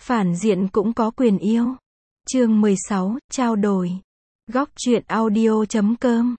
Phản diện cũng có quyền yêu. Chương 16, trao đổi. Góc truyện audio.com.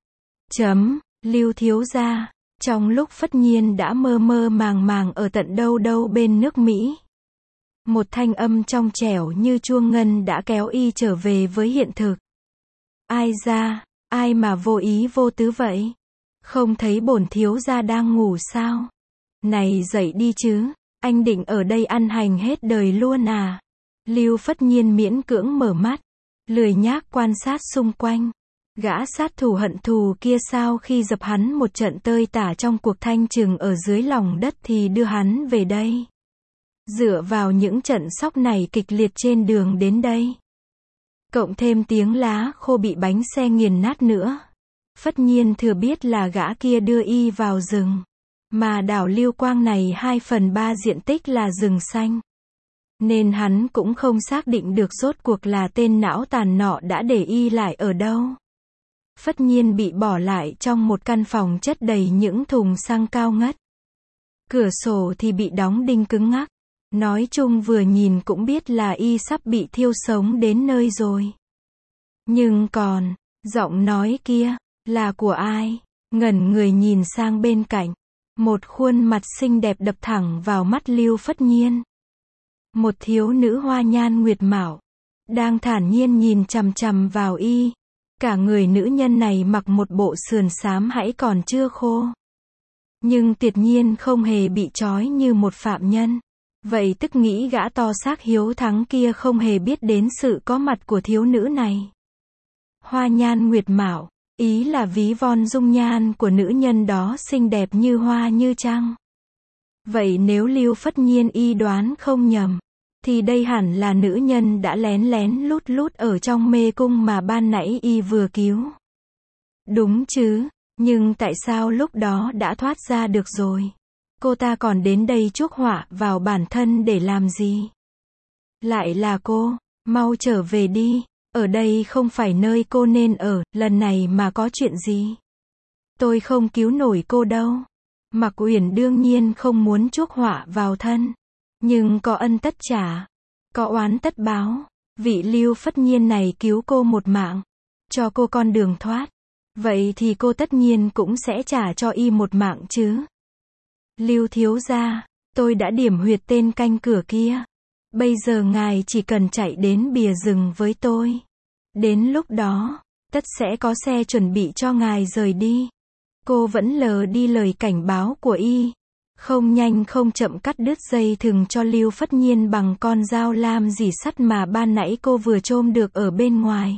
Lưu thiếu gia. Trong lúc Phất Nhiên đã mơ mơ màng màng ở tận đâu đâu bên nước Mỹ, một thanh âm trong trẻo như chuông ngân đã kéo y trở về với hiện thực. Ai ra, ai mà vô ý vô tứ vậy? Không thấy bổn thiếu gia đang ngủ sao? Này dậy đi chứ, anh định ở đây ăn hành hết đời luôn à? Lưu Phất Nhiên miễn cưỡng mở mắt, lười nhác quan sát xung quanh. Gã sát thủ hận thù kia sau khi dập hắn một trận tơi tả trong cuộc thanh trừng ở dưới lòng đất thì đưa hắn về đây. Dựa vào những trận sóc này kịch liệt trên đường đến đây, cộng thêm tiếng lá khô bị bánh xe nghiền nát nữa, Phất Nhiên thừa biết là gã kia đưa y vào rừng. Mà đảo Lưu Quang này 2/3 diện tích là rừng xanh, nên hắn cũng không xác định được rốt cuộc là tên não tàn nọ đã để y lại ở đâu. Phất Nhiên bị bỏ lại trong một căn phòng chất đầy những thùng xăng cao ngất. Cửa sổ thì bị đóng đinh cứng ngắc. Nói chung vừa nhìn cũng biết là y sắp bị thiêu sống đến nơi rồi. Nhưng còn, giọng nói kia, là của ai? Ngẩn người nhìn sang bên cạnh. Một khuôn mặt xinh đẹp đập thẳng vào mắt Lưu Phất Nhiên. Một thiếu nữ hoa nhan nguyệt mạo, đang thản nhiên nhìn chằm chằm vào y. Cả người nữ nhân này mặc một bộ sườn xám hãy còn chưa khô, nhưng tuyệt nhiên không hề bị trói như một phạm nhân. Vậy tức nghĩ gã to xác hiếu thắng kia không hề biết đến sự có mặt của thiếu nữ này. Hoa nhan nguyệt mạo, ý là ví von dung nhan của nữ nhân đó xinh đẹp như hoa như trăng. Vậy nếu Lưu Phất Nhiên y đoán không nhầm, thì đây hẳn là nữ nhân đã lén lén lút lút ở trong mê cung mà ban nãy y vừa cứu. Đúng chứ, nhưng tại sao lúc đó đã thoát ra được rồi? Cô ta còn đến đây chuốc họa vào bản thân để làm gì? Lại là cô, mau trở về đi, ở đây không phải nơi cô nên ở, lần này mà có chuyện gì? Tôi không cứu nổi cô đâu. Mạc Uyển đương nhiên không muốn chuốc họa vào thân, nhưng có ân tất trả, có oán tất báo. Vị Lưu Phất Nhiên này cứu cô một mạng, cho cô con đường thoát, vậy thì cô tất nhiên cũng sẽ trả cho y một mạng chứ. Lưu thiếu gia, tôi đã điểm huyệt tên canh cửa kia. Bây giờ ngài chỉ cần chạy đến bìa rừng với tôi. Đến lúc đó, tất sẽ có xe chuẩn bị cho ngài rời đi. Cô vẫn lờ đi lời cảnh báo của y, không nhanh không chậm cắt đứt dây thừng cho Lưu Phất Nhiên bằng con dao lam rỉ sắt mà ban nãy cô vừa chôm được ở bên ngoài.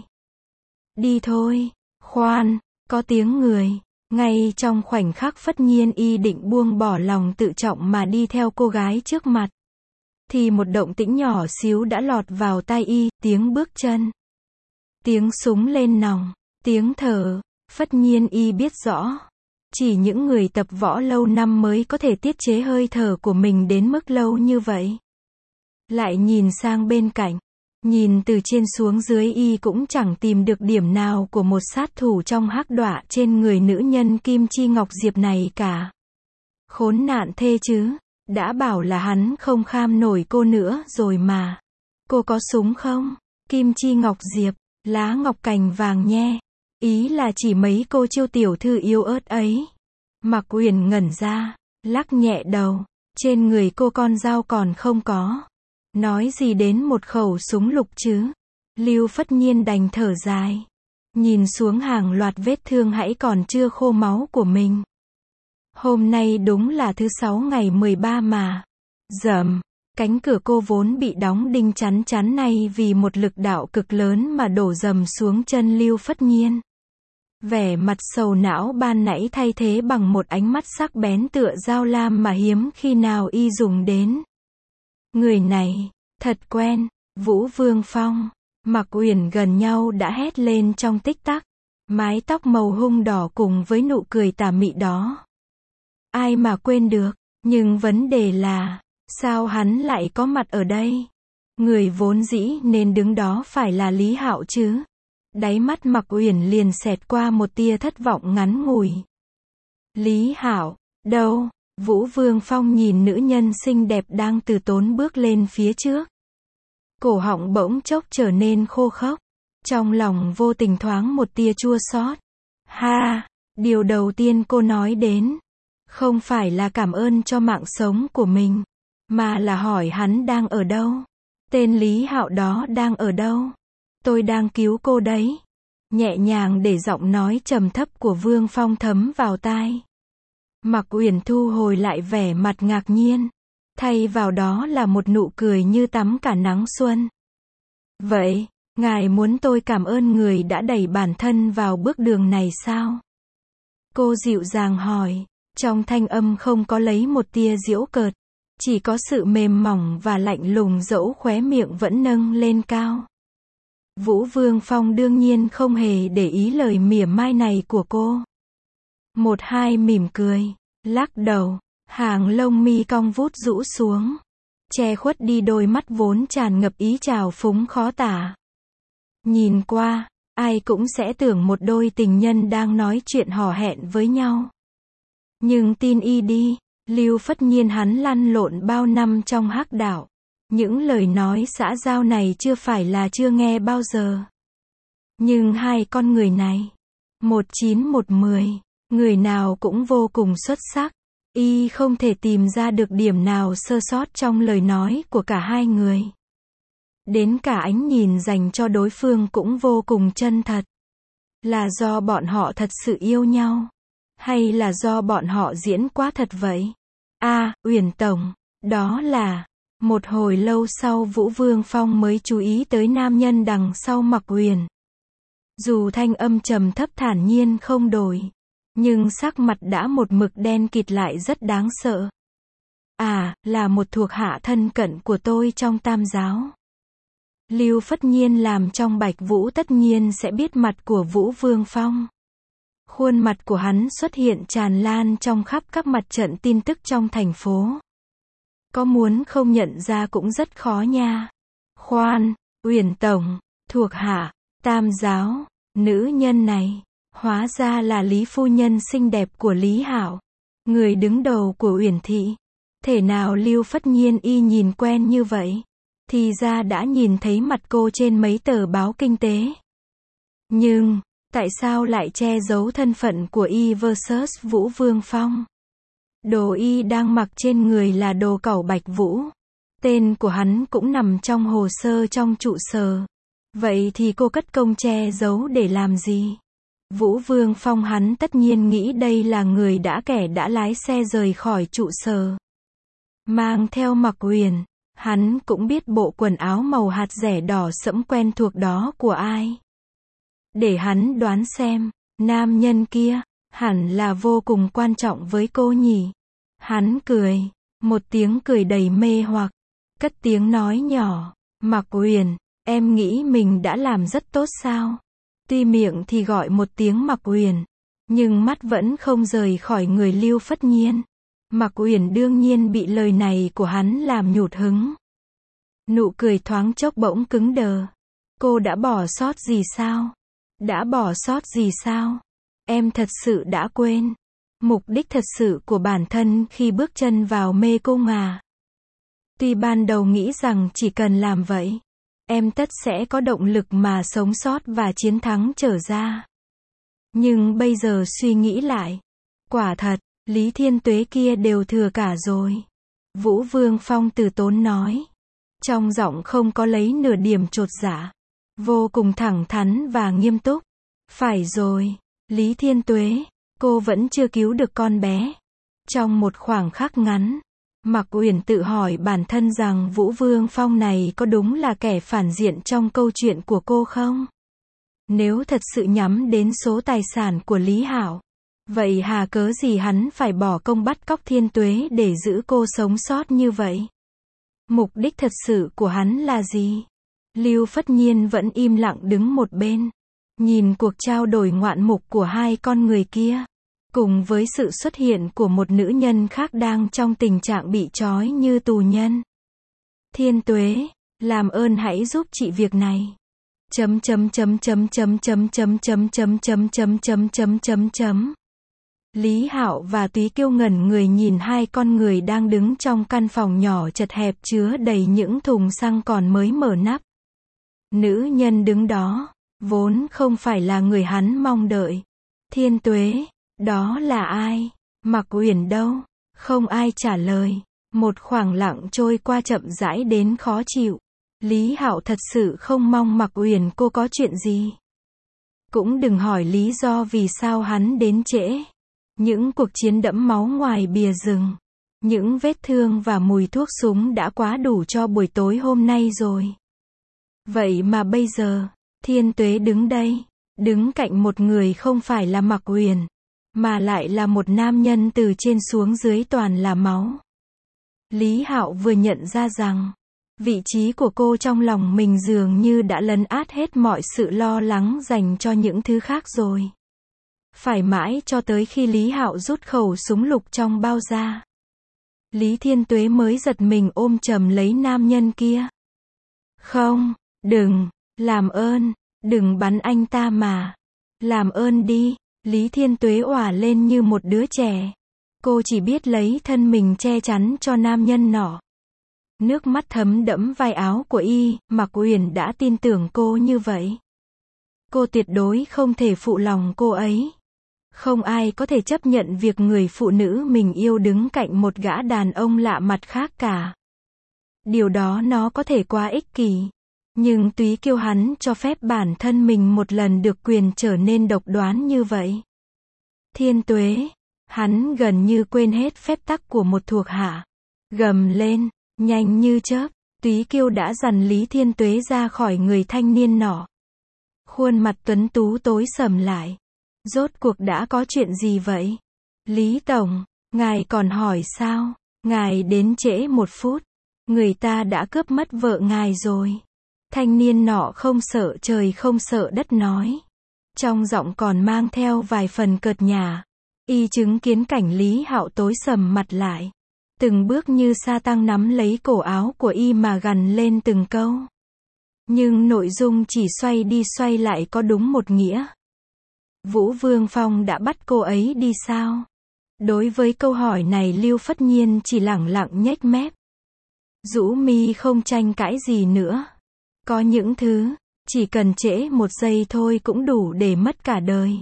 Đi thôi. Khoan, có tiếng người. Ngay trong khoảnh khắc Phất Nhiên y định buông bỏ lòng tự trọng mà đi theo cô gái trước mặt, thì một động tĩnh nhỏ xíu đã lọt vào tai y, tiếng bước chân, tiếng súng lên nòng, tiếng thở. Phất Nhiên y biết rõ, chỉ những người tập võ lâu năm mới có thể tiết chế hơi thở của mình đến mức lâu như vậy. Lại nhìn sang bên cạnh, nhìn từ trên xuống dưới y cũng chẳng tìm được điểm nào của một sát thủ trong hắc đọa trên người nữ nhân Kim Chi Ngọc Diệp này cả. Khốn nạn thê chứ, đã bảo là hắn không kham nổi cô nữa rồi mà. Cô có súng không? Kim Chi Ngọc Diệp, lá ngọc cành vàng nhe. Ý là chỉ mấy cô chiêu tiểu thư yếu ớt ấy. Mạc Uyển ngẩn ra, lắc nhẹ đầu. Trên người cô con dao còn không có. Nói gì đến một khẩu súng lục chứ? Lưu Phất Nhiên đành thở dài, nhìn xuống hàng loạt vết thương hãy còn chưa khô máu của mình. Hôm nay đúng là thứ 6 ngày 13 mà. Dầm, cánh cửa cô vốn bị đóng đinh chắn chắn này vì một lực đạo cực lớn mà đổ dầm xuống chân Lưu Phất Nhiên. Vẻ mặt sầu não ban nãy thay thế bằng một ánh mắt sắc bén tựa dao lam mà hiếm khi nào y dùng đến. Người này, thật quen, Vũ Vương Phong. Mạc Uyển gần nhau đã hét lên trong tích tắc. Mái tóc màu hung đỏ cùng với nụ cười tà mị đó. Ai mà quên được, nhưng vấn đề là, sao hắn lại có mặt ở đây? Người vốn dĩ nên đứng đó phải là Lý Hạo chứ. Đáy mắt Mạc Uyển liền xẹt qua một tia thất vọng ngắn ngủi. Lý Hạo, đâu? Vũ Vương Phong nhìn nữ nhân xinh đẹp đang từ tốn bước lên phía trước. Cổ họng bỗng chốc trở nên khô khốc. Trong lòng vô tình thoáng một tia chua xót. Ha, điều đầu tiên cô nói đến, không phải là cảm ơn cho mạng sống của mình, mà là hỏi hắn đang ở đâu. Tên Lý Hạo đó đang ở đâu? Tôi đang cứu cô đấy. Nhẹ nhàng để giọng nói trầm thấp của Vương Phong thấm vào tai. Mạc Uyển thu hồi lại vẻ mặt ngạc nhiên. Thay vào đó là một nụ cười như tắm cả nắng xuân. Vậy, ngài muốn tôi cảm ơn người đã đẩy bản thân vào bước đường này sao? Cô dịu dàng hỏi. Trong thanh âm không có lấy một tia giễu cợt. Chỉ có sự mềm mỏng và lạnh lùng, dẫu khóe miệng vẫn nâng lên cao. Vũ Vương Phong đương nhiên không hề để ý lời mỉa mai này của cô. Một hai mỉm cười, lắc đầu, hàng lông mi cong vút rũ xuống, che khuất đi đôi mắt vốn tràn ngập ý trào phúng khó tả. Nhìn qua, ai cũng sẽ tưởng một đôi tình nhân đang nói chuyện hò hẹn với nhau. Nhưng tin y đi, Lưu Phất Nhiên hắn lăn lộn bao năm trong hắc đạo. Những lời nói xã giao này chưa phải là chưa nghe bao giờ. Nhưng hai con người này, 19110, người nào cũng vô cùng xuất sắc. Y không thể tìm ra được điểm nào sơ sót trong lời nói của cả hai người. Đến cả ánh nhìn dành cho đối phương cũng vô cùng chân thật. Là do bọn họ thật sự yêu nhau? Hay là do bọn họ diễn quá thật vậy? Uyển tổng, đó là... Một hồi lâu sau Vũ Vương Phong mới chú ý tới nam nhân đằng sau Mạc Uyển. Dù thanh âm trầm thấp thản nhiên không đổi, nhưng sắc mặt đã một mực đen kịt lại rất đáng sợ. Là một thuộc hạ thân cận của tôi trong Tam giáo. Lưu Phất Nhiên làm trong Bạch Vũ tất nhiên sẽ biết mặt của Vũ Vương Phong. Khuôn mặt của hắn xuất hiện tràn lan trong khắp các mặt trận tin tức trong thành phố. Có muốn không nhận ra cũng rất khó nha. Khoan, Uyển tổng, thuộc hạ, Tam giáo, nữ nhân này, hóa ra là Lý phu nhân xinh đẹp của Lý Hạo, người đứng đầu của Uyển thị. Thể nào Lưu Phất Nhiên y nhìn quen như vậy? Thì ra đã nhìn thấy mặt cô trên mấy tờ báo kinh tế. Nhưng, tại sao lại che giấu thân phận của y versus Vũ Vương Phong? Đồ y đang mặc trên người là đồ cẩu Bạch Vũ. Tên của hắn cũng nằm trong hồ sơ trong trụ sở. Vậy thì cô cất công che giấu để làm gì? Vũ Vương Phong hắn tất nhiên nghĩ đây là người đã lái xe rời khỏi trụ sở. Mang theo Mạc Uyển, hắn cũng biết bộ quần áo màu hạt rẻ đỏ sẫm quen thuộc đó của ai. Để hắn đoán xem, nam nhân kia, hẳn là vô cùng quan trọng với cô nhỉ. Hắn cười, một tiếng cười đầy mê hoặc, cất tiếng nói nhỏ, Mạc Uyển, em nghĩ mình đã làm rất tốt sao? Tuy miệng thì gọi một tiếng Mạc Uyển, nhưng mắt vẫn không rời khỏi người Lưu Phất Nhiên. Mạc Uyển đương nhiên bị lời này của hắn làm nhụt hứng. Nụ cười thoáng chốc bỗng cứng đờ. Cô đã bỏ sót gì sao? Đã bỏ sót gì sao? Em thật sự đã quên mục đích thật sự của bản thân khi bước chân vào mê cung à? Tuy ban đầu nghĩ rằng chỉ cần làm vậy, em tất sẽ có động lực mà sống sót và chiến thắng trở ra. Nhưng bây giờ suy nghĩ lại, quả thật, Lý Thiên Tuế kia đều thừa cả rồi. Vũ Vương Phong từ tốn nói. Trong giọng không có lấy nửa điểm chột dạ. Vô cùng thẳng thắn và nghiêm túc. Phải rồi, Lý Thiên Tuế, cô vẫn chưa cứu được con bé. Trong một khoảng khắc ngắn, Mạc Uyển tự hỏi bản thân rằng Vũ Vương Phong này có đúng là kẻ phản diện trong câu chuyện của cô không? Nếu thật sự nhắm đến số tài sản của Lý Hạo, vậy hà cớ gì hắn phải bỏ công bắt cóc Thiên Tuế để giữ cô sống sót như vậy? Mục đích thật sự của hắn là gì? Lưu Phất Nhiên vẫn im lặng đứng một bên, nhìn cuộc trao đổi ngoạn mục của hai con người kia, cùng với sự xuất hiện của một nữ nhân khác đang trong tình trạng bị trói như tù nhân. Thiên Tuế, làm ơn hãy giúp chị việc này. Lý Hạo và Túy Kiêu ngẩn người nhìn hai con người đang đứng trong căn phòng nhỏ chật hẹp chứa đầy những thùng xăng còn mới mở nắp. Nữ nhân đứng đó, vốn không phải là người hắn mong đợi. Thiên Tuế, đó là ai? Mạc Uyển đâu? Không ai trả lời. Một khoảng lặng trôi qua chậm rãi đến khó chịu. Lý Hạo thật sự không mong Mạc Uyển cô có chuyện gì. Cũng đừng hỏi lý do vì sao hắn đến trễ. Những cuộc chiến đẫm máu ngoài bìa rừng, những vết thương và mùi thuốc súng đã quá đủ cho buổi tối hôm nay rồi. Vậy mà bây giờ, Thiên Tuế đứng đây, đứng cạnh một người không phải là Mạc Uyển, mà lại là một nam nhân từ trên xuống dưới toàn là máu. Lý Hạo vừa nhận ra rằng, vị trí của cô trong lòng mình dường như đã lấn át hết mọi sự lo lắng dành cho những thứ khác rồi. Phải mãi cho tới khi Lý Hạo rút khẩu súng lục trong bao ra, Lý Thiên Tuế mới giật mình ôm chầm lấy nam nhân kia. Không, đừng, làm ơn, đừng bắn anh ta mà. Làm ơn đi, Lý Thiên Tuế òa lên như một đứa trẻ. Cô chỉ biết lấy thân mình che chắn cho nam nhân nọ. Nước mắt thấm đẫm vai áo của y, Mạc Uyển đã tin tưởng cô như vậy. Cô tuyệt đối không thể phụ lòng cô ấy. Không ai có thể chấp nhận việc người phụ nữ mình yêu đứng cạnh một gã đàn ông lạ mặt khác cả. Điều đó nó có thể quá ích kỷ. Nhưng Túy Kiêu hắn cho phép bản thân mình một lần được quyền trở nên độc đoán như vậy. Thiên Tuế, hắn gần như quên hết phép tắc của một thuộc hạ. Gầm lên, nhanh như chớp, Túy Kiêu đã dằn Lý Thiên Tuế ra khỏi người thanh niên nọ. Khuôn mặt tuấn tú tối sầm lại. Rốt cuộc đã có chuyện gì vậy? Lý Tổng, ngài còn hỏi sao? Ngài đến trễ 1 phút. Người ta đã cướp mất vợ ngài rồi. Thanh niên nọ không sợ trời không sợ đất nói. Trong giọng còn mang theo vài phần cợt nhả. Y chứng kiến cảnh Lý Hạo tối sầm mặt lại. Từng bước như sa tăng nắm lấy cổ áo của y mà gằn lên từng câu. Nhưng nội dung chỉ xoay đi xoay lại có đúng một nghĩa. Vũ Vương Phong đã bắt cô ấy đi sao? Đối với câu hỏi này Lưu Phất Nhiên chỉ lẳng lặng nhếch mép. Rũ mi không tranh cãi gì nữa. Có những thứ, chỉ cần trễ 1 giây thôi cũng đủ để mất cả đời.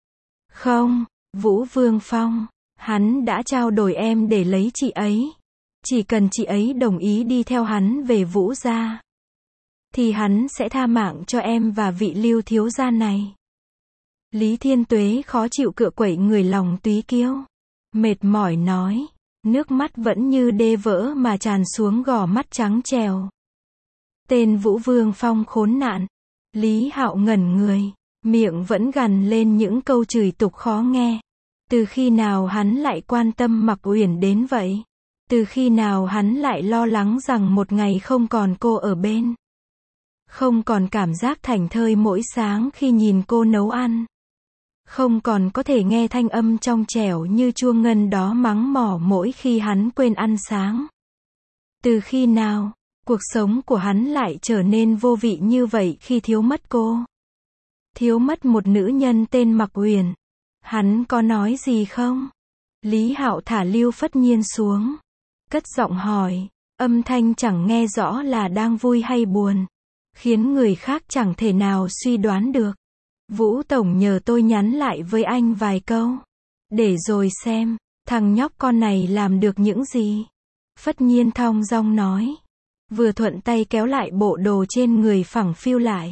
Không, Vũ Vương Phong, hắn đã trao đổi em để lấy chị ấy. Chỉ cần chị ấy đồng ý đi theo hắn về Vũ gia, thì hắn sẽ tha mạng cho em và vị Lưu thiếu gia này. Lý Thiên Tuế khó chịu cựa quẩy người lòng Túy Kiêu. Mệt mỏi nói, nước mắt vẫn như đê vỡ mà tràn xuống gò mắt trắng trèo. Tên Vũ Vương Phong khốn nạn. Lý Hạo ngẩn người, miệng vẫn gằn lên những câu chửi tục khó nghe. Từ khi nào hắn lại quan tâm Mạc Uyển đến vậy? Từ khi nào hắn lại lo lắng rằng một ngày không còn cô ở bên? Không còn cảm giác thảnh thơi mỗi sáng khi nhìn cô nấu ăn. Không còn có thể nghe thanh âm trong trẻo như chuông ngân đó mắng mỏ mỗi khi hắn quên ăn sáng. Từ khi nào, cuộc sống của hắn lại trở nên vô vị như vậy khi thiếu mất cô? Thiếu mất một nữ nhân tên Mạc Uyển. Hắn có nói gì không? Lý Hạo thả Lưu Phất Nhiên xuống. Cất giọng hỏi, âm thanh chẳng nghe rõ là đang vui hay buồn. Khiến người khác chẳng thể nào suy đoán được. Vũ Tổng nhờ tôi nhắn lại với anh vài câu. Để rồi xem, thằng nhóc con này làm được những gì. Phất Nhiên thong dong nói. Vừa thuận tay kéo lại bộ đồ trên người phẳng phiu lại.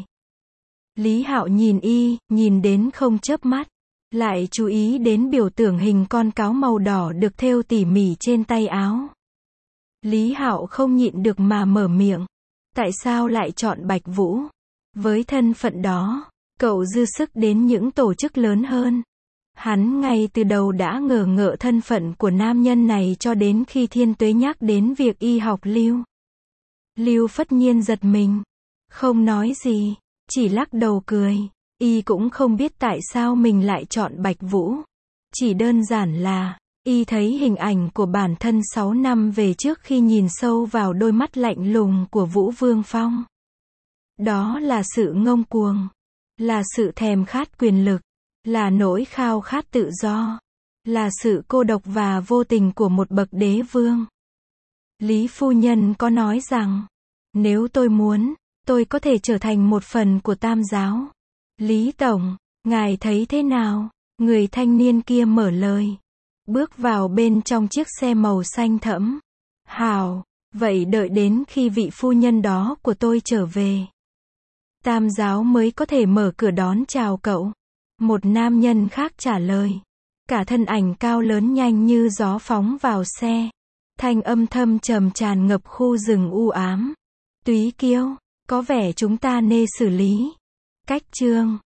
Lý Hạo nhìn y, nhìn đến không chớp mắt. Lại chú ý đến biểu tượng hình con cáo màu đỏ được thêu tỉ mỉ trên tay áo. Lý Hạo không nhịn được mà mở miệng. Tại sao lại chọn Bạch Vũ? Với thân phận đó, cậu dư sức đến những tổ chức lớn hơn. Hắn ngay từ đầu đã ngờ ngợ thân phận của nam nhân này cho đến khi Thiên Tuế nhắc đến việc y học Lưu. Lưu Phất Nhiên giật mình. Không nói gì, chỉ lắc đầu cười. Y cũng không biết tại sao mình lại chọn Bạch Vũ. Chỉ đơn giản là, y thấy hình ảnh của bản thân 6 năm về trước khi nhìn sâu vào đôi mắt lạnh lùng của Vũ Vương Phong. Đó là sự ngông cuồng, là sự thèm khát quyền lực, là nỗi khao khát tự do, là sự cô độc và vô tình của một bậc đế vương. Lý phu nhân có nói rằng, nếu tôi muốn, tôi có thể trở thành một phần của Tam giáo. Lý Tổng, ngài thấy thế nào? Người thanh niên kia mở lời. Bước vào bên trong chiếc xe màu xanh thẫm. Hảo, vậy đợi đến khi vị phu nhân đó của tôi trở về, Tam giáo mới có thể mở cửa đón chào cậu. Một nam nhân khác trả lời. Cả thân ảnh cao lớn nhanh như gió phóng vào xe. Thanh âm thâm trầm tràn ngập khu rừng u ám. Túy Kiêu, có vẻ chúng ta nên xử lý. Cách chương